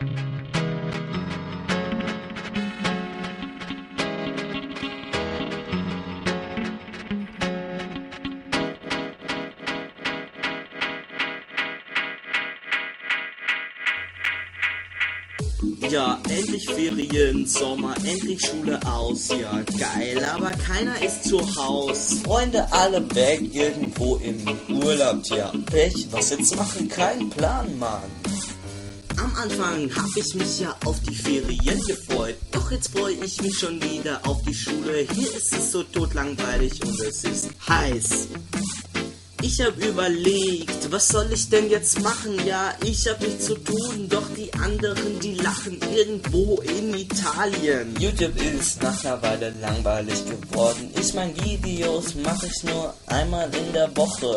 Ja, endlich Ferien, Sommer, endlich Schule aus, ja geil, aber keiner ist zu Haus. Freunde alle weg, irgendwo im Urlaub, tja, Pech, was jetzt machen, kein Plan, Mann. Am Anfang hab ich mich ja auf die Ferien gefreut, doch jetzt freue ich mich schon wieder auf die Schule. Hier ist es so totlangweilig und es ist heiß. Ich hab überlegt, was soll ich denn jetzt machen? Ja, ich hab nichts zu tun, doch die anderen, die lachen irgendwo in Italien. YouTube ist nach einer Weile langweilig geworden. Ich mein, Videos mache ich nur einmal in der Woche.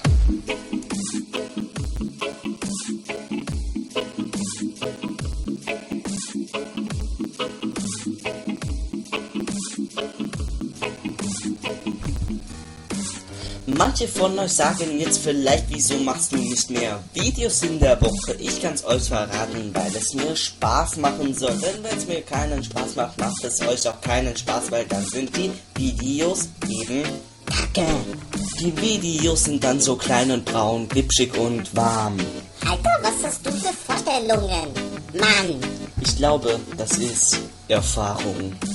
Manche von euch sagen jetzt vielleicht, wieso machst du nicht mehr Videos in der Woche? Ich kann's euch verraten, weil es mir Spaß machen soll. Denn wenn es mir keinen Spaß macht, macht es euch auch keinen Spaß, weil dann sind die Videos eben kacke. Die Videos sind dann so klein und braun, glitschig und warm. Alter, was hast du für Vorstellungen? Mann! Ich glaube, das ist Erfahrung.